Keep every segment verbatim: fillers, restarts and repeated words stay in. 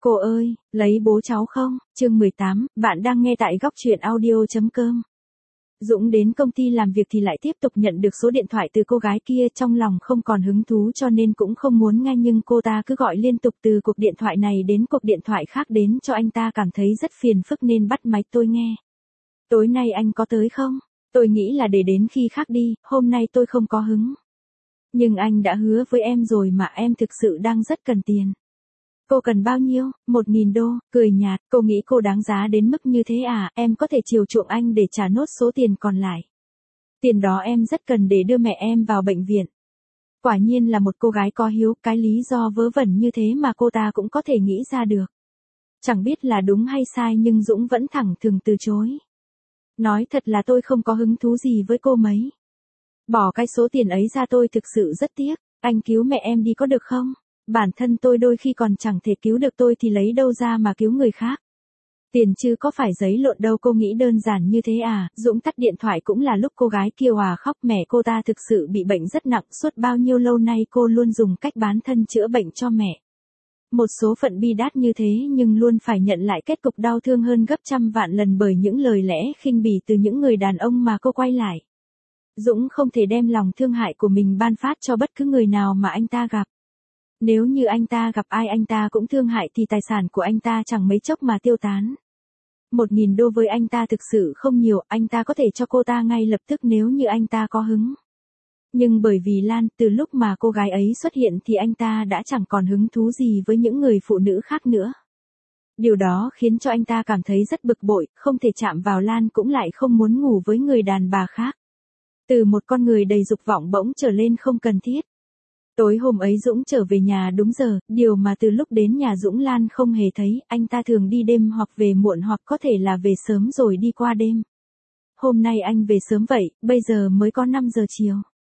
Cô ơi, lấy bố cháu không? Chương mười tám, bạn đang nghe tại góc truyện audio.com. Dũng đến công ty làm việc thì lại tiếp tục nhận được số điện thoại từ cô gái kia, trong lòng không còn hứng thú cho nên cũng không muốn nghe, nhưng cô ta cứ gọi liên tục từ cuộc điện thoại này đến cuộc điện thoại khác đến cho anh ta cảm thấy rất phiền phức nên bắt máy. Tôi nghe. Tối nay anh có tới không? Tôi nghĩ là để đến khi khác đi, hôm nay tôi không có hứng. Nhưng anh đã hứa với em rồi mà, em thực sự đang rất cần tiền. Cô cần bao nhiêu? Một nghìn đô, cười nhạt, cô nghĩ cô đáng giá đến mức như thế à, em có thể chiều chuộng anh để trả nốt số tiền còn lại. Tiền đó em rất cần để đưa mẹ em vào bệnh viện. Quả nhiên là một cô gái có hiếu, cái lý do vớ vẩn như thế mà cô ta cũng có thể nghĩ ra được. Chẳng biết là đúng hay sai nhưng Dũng vẫn thẳng thừng từ chối. Nói thật là tôi không có hứng thú gì với cô mấy. Bỏ cái số tiền ấy ra tôi thực sự rất tiếc, anh cứu mẹ em đi có được không? Bản thân tôi đôi khi còn chẳng thể cứu được tôi thì lấy đâu ra mà cứu người khác. Tiền chứ có phải giấy lộn đâu, cô nghĩ đơn giản như thế à? Dũng tắt điện thoại cũng là lúc cô gái kia òa khóc, mẹ cô ta thực sự bị bệnh rất nặng, suốt bao nhiêu lâu nay cô luôn dùng cách bán thân chữa bệnh cho mẹ. Một số phận bi đát như thế nhưng luôn phải nhận lại kết cục đau thương hơn gấp trăm vạn lần bởi những lời lẽ khinh bỉ từ những người đàn ông mà cô quay lại. Dũng không thể đem lòng thương hại của mình ban phát cho bất cứ người nào mà anh ta gặp. Nếu như anh ta gặp ai anh ta cũng thương hại thì tài sản của anh ta chẳng mấy chốc mà tiêu tán. Một nghìn đô với anh ta thực sự không nhiều, anh ta có thể cho cô ta ngay lập tức nếu như anh ta có hứng. Nhưng bởi vì Lan, từ lúc mà cô gái ấy xuất hiện thì anh ta đã chẳng còn hứng thú gì với những người phụ nữ khác nữa. Điều đó khiến cho anh ta cảm thấy rất bực bội, không thể chạm vào Lan cũng lại không muốn ngủ với người đàn bà khác. Từ một con người đầy dục vọng bỗng trở lên không cần thiết. Tối hôm ấy Dũng trở về nhà đúng giờ, điều mà từ lúc đến nhà Dũng Lan không hề thấy, anh ta thường đi đêm hoặc về muộn hoặc có thể là về sớm rồi đi qua đêm. Hôm nay anh về sớm vậy, bây giờ mới có năm giờ chiều.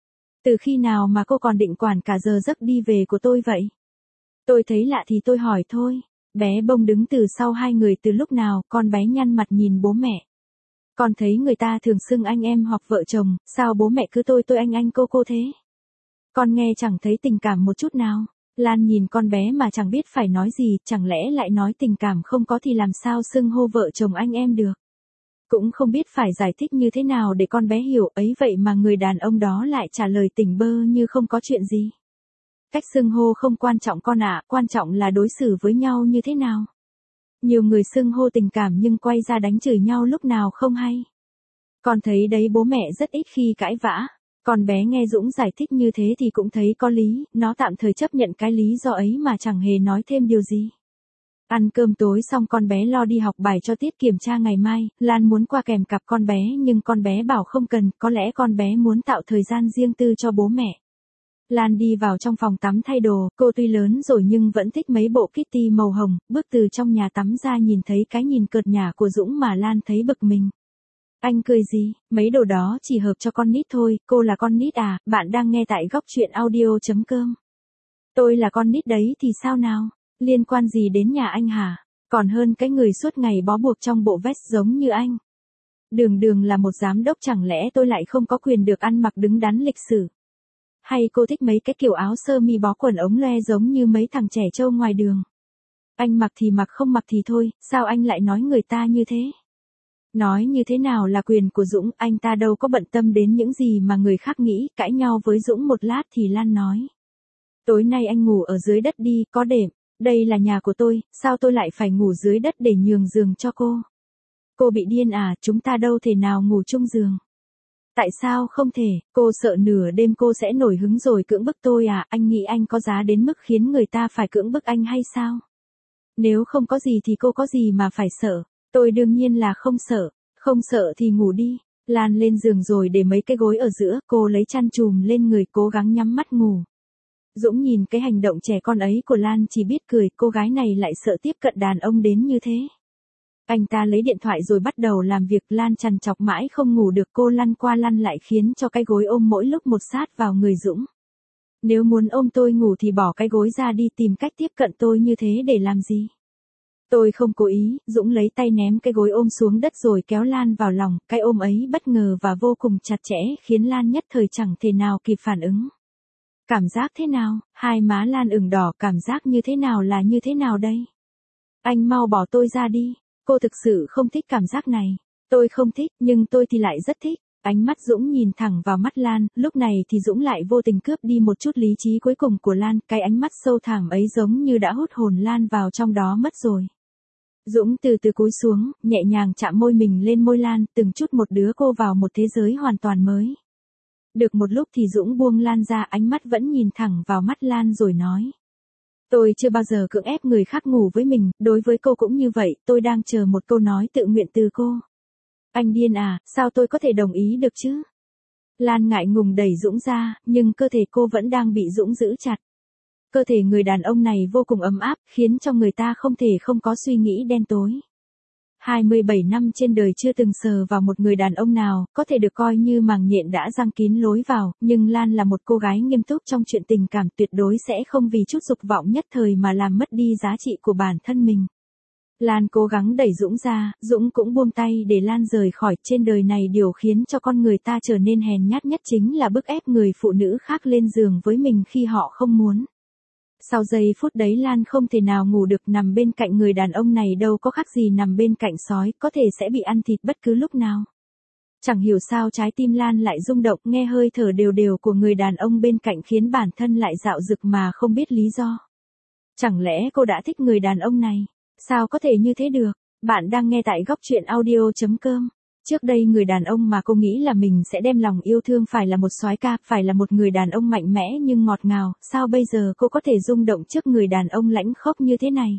Từ khi nào mà cô còn định quản cả giờ giấc đi về của tôi vậy? Tôi thấy lạ thì tôi hỏi thôi. Bé Bông đứng từ sau hai người từ lúc nào, con bé nhăn mặt nhìn bố mẹ. Con thấy người ta thường xưng anh em hoặc vợ chồng, sao bố mẹ cứ tôi tôi anh anh cô cô thế? Con nghe chẳng thấy tình cảm một chút nào. Lan nhìn con bé mà chẳng biết phải nói gì, chẳng lẽ lại nói tình cảm không có thì làm sao xưng hô vợ chồng anh em được. Cũng không biết phải giải thích như thế nào để con bé hiểu, ấy vậy mà người đàn ông đó lại trả lời tỉnh bơ như không có chuyện gì. Cách xưng hô không quan trọng con ạ, quan trọng là đối xử với nhau như thế nào. Nhiều người xưng hô tình cảm nhưng quay ra đánh chửi nhau lúc nào không hay. Con thấy đấy, bố mẹ rất ít khi cãi vã. Con bé nghe Dũng giải thích như thế thì cũng thấy có lý, nó tạm thời chấp nhận cái lý do ấy mà chẳng hề nói thêm điều gì. Ăn cơm tối xong con bé lo đi học bài cho tiết kiểm tra ngày mai, Lan muốn qua kèm cặp con bé nhưng con bé bảo không cần, có lẽ con bé muốn tạo thời gian riêng tư cho bố mẹ. Lan đi vào trong phòng tắm thay đồ, cô tuy lớn rồi nhưng vẫn thích mấy bộ Kitty màu hồng, bước từ trong nhà tắm ra nhìn thấy cái nhìn cợt nhả của Dũng mà Lan thấy bực mình. Anh cười gì, mấy đồ đó chỉ hợp cho con nít thôi, cô là con nít à, bạn đang nghe tại góc truyện audio.com. Tôi là con nít đấy thì sao nào, liên quan gì đến nhà anh hả, còn hơn cái người suốt ngày bó buộc trong bộ vest giống như anh. Đường đường là một giám đốc chẳng lẽ tôi lại không có quyền được ăn mặc đứng đắn lịch sử. Hay cô thích mấy cái kiểu áo sơ mi bó quần ống loe giống như mấy thằng trẻ trâu ngoài đường. Anh mặc thì mặc, không mặc thì thôi, sao anh lại nói người ta như thế? Nói như thế nào là quyền của Dũng, anh ta đâu có bận tâm đến những gì mà người khác nghĩ. Cãi nhau với Dũng một lát thì Lan nói. Tối nay anh ngủ ở dưới đất đi, có đệm. Đây là nhà của tôi, sao tôi lại phải ngủ dưới đất để nhường giường cho cô? Cô bị điên à, chúng ta đâu thể nào ngủ chung giường. Tại sao không thể, cô sợ nửa đêm cô sẽ nổi hứng rồi cưỡng bức tôi à, anh nghĩ anh có giá đến mức khiến người ta phải cưỡng bức anh hay sao? Nếu không có gì thì cô có gì mà phải sợ, tôi đương nhiên là không sợ, không sợ thì ngủ đi. Lan lên giường rồi để mấy cái gối ở giữa, cô lấy chăn chùm lên người cố gắng nhắm mắt ngủ. Dũng nhìn cái hành động trẻ con ấy của Lan chỉ biết cười, cô gái này lại sợ tiếp cận đàn ông đến như thế. Anh ta lấy điện thoại rồi bắt đầu làm việc, Lan trằn trọc mãi không ngủ được, cô lăn qua lăn lại khiến cho cái gối ôm mỗi lúc một sát vào người Dũng. Nếu muốn ôm tôi ngủ thì bỏ cái gối ra đi, tìm cách tiếp cận tôi như thế để làm gì? Tôi không cố ý, Dũng lấy tay ném cái gối ôm xuống đất rồi kéo Lan vào lòng, cái ôm ấy bất ngờ và vô cùng chặt chẽ khiến Lan nhất thời chẳng thể nào kịp phản ứng. Cảm giác thế nào? Hai má Lan ửng đỏ, cảm giác như thế nào là như thế nào đây? Anh mau bỏ tôi ra đi. Cô thực sự không thích cảm giác này. Tôi không thích, nhưng tôi thì lại rất thích. Ánh mắt Dũng nhìn thẳng vào mắt Lan, lúc này thì Dũng lại vô tình cướp đi một chút lý trí cuối cùng của Lan, cái ánh mắt sâu thẳm ấy giống như đã hút hồn Lan vào trong đó mất rồi. Dũng từ từ cúi xuống, nhẹ nhàng chạm môi mình lên môi Lan, từng chút một đứa cô vào một thế giới hoàn toàn mới. Được một lúc thì Dũng buông Lan ra, ánh mắt vẫn nhìn thẳng vào mắt Lan rồi nói. Tôi chưa bao giờ cưỡng ép người khác ngủ với mình, đối với cô cũng như vậy, tôi đang chờ một câu nói tự nguyện từ cô. Anh điên à, sao tôi có thể đồng ý được chứ? Lan ngại ngùng đẩy Dũng ra, nhưng cơ thể cô vẫn đang bị Dũng giữ chặt. Cơ thể người đàn ông này vô cùng ấm áp, khiến cho người ta không thể không có suy nghĩ đen tối. hai mươi bảy năm trên đời chưa từng sờ vào một người đàn ông nào, có thể được coi như màng nhện đã giăng kín lối vào, nhưng Lan là một cô gái nghiêm túc trong chuyện tình cảm, tuyệt đối sẽ không vì chút dục vọng nhất thời mà làm mất đi giá trị của bản thân mình. Lan cố gắng đẩy Dũng ra, Dũng cũng buông tay để Lan rời khỏi. Trên đời này điều khiến cho con người ta trở nên hèn nhát nhất chính là bức ép người phụ nữ khác lên giường với mình khi họ không muốn. Sau giây phút đấy Lan không thể nào ngủ được, nằm bên cạnh người đàn ông này đâu có khác gì nằm bên cạnh sói, có thể sẽ bị ăn thịt bất cứ lúc nào. Chẳng hiểu sao trái tim Lan lại rung động, nghe hơi thở đều đều của người đàn ông bên cạnh khiến bản thân lại dạo dực mà không biết lý do. Chẳng lẽ cô đã thích người đàn ông này? Sao có thể như thế được? Bạn đang nghe tại góc truyện audio chấm com. Trước đây người đàn ông mà cô nghĩ là mình sẽ đem lòng yêu thương phải là một soái ca, phải là một người đàn ông mạnh mẽ nhưng ngọt ngào, sao bây giờ cô có thể rung động trước người đàn ông lãnh khốc như thế này?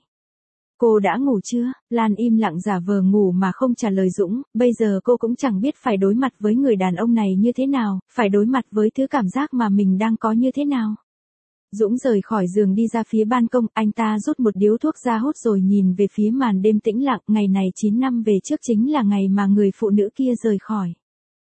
Cô đã ngủ chưa? Lan im lặng giả vờ ngủ mà không trả lời Dũng, bây giờ cô cũng chẳng biết phải đối mặt với người đàn ông này như thế nào, phải đối mặt với thứ cảm giác mà mình đang có như thế nào. Dũng rời khỏi giường đi ra phía ban công, anh ta rút một điếu thuốc ra hút rồi nhìn về phía màn đêm tĩnh lặng. Ngày này chín năm về trước chính là ngày mà người phụ nữ kia rời khỏi.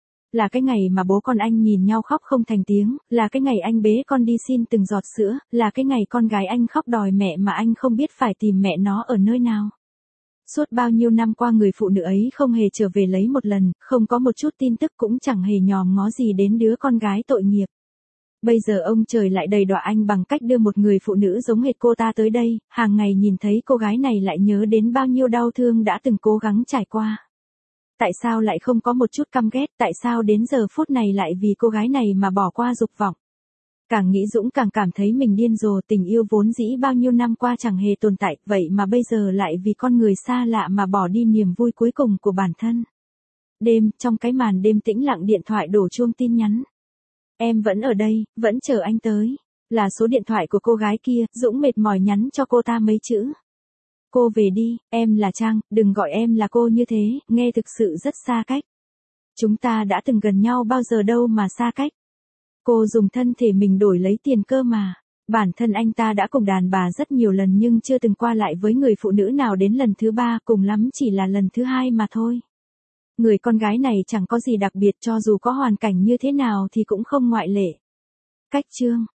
Là cái ngày mà bố con anh nhìn nhau khóc không thành tiếng, là cái ngày anh bế con đi xin từng giọt sữa, là cái ngày con gái anh khóc đòi mẹ mà anh không biết phải tìm mẹ nó ở nơi nào. Suốt bao nhiêu năm qua người phụ nữ ấy không hề trở về lấy một lần, không có một chút tin tức, cũng chẳng hề nhòm ngó gì đến đứa con gái tội nghiệp. Bây giờ ông trời lại đầy đọa anh bằng cách đưa một người phụ nữ giống hệt cô ta tới đây, hàng ngày nhìn thấy cô gái này lại nhớ đến bao nhiêu đau thương đã từng cố gắng trải qua. Tại sao lại không có một chút căm ghét, tại sao đến giờ phút này lại vì cô gái này mà bỏ qua dục vọng? Càng nghĩ Dũng càng cảm thấy mình điên rồ, tình yêu vốn dĩ bao nhiêu năm qua chẳng hề tồn tại, vậy mà bây giờ lại vì con người xa lạ mà bỏ đi niềm vui cuối cùng của bản thân. Đêm, trong cái màn đêm tĩnh lặng điện thoại đổ chuông tin nhắn. Em vẫn ở đây, vẫn chờ anh tới. Là số điện thoại của cô gái kia, Dũng mệt mỏi nhắn cho cô ta mấy chữ. Cô về đi, em là Trang, đừng gọi em là cô như thế, nghe thực sự rất xa cách. Chúng ta đã từng gần nhau bao giờ đâu mà xa cách. Cô dùng thân thể mình đổi lấy tiền cơ mà. Bản thân anh ta đã cùng đàn bà rất nhiều lần nhưng chưa từng qua lại với người phụ nữ nào đến lần thứ ba, cùng lắm chỉ là lần thứ hai mà thôi. Người con gái này chẳng có gì đặc biệt, cho dù có hoàn cảnh như thế nào thì cũng không ngoại lệ. Cách chương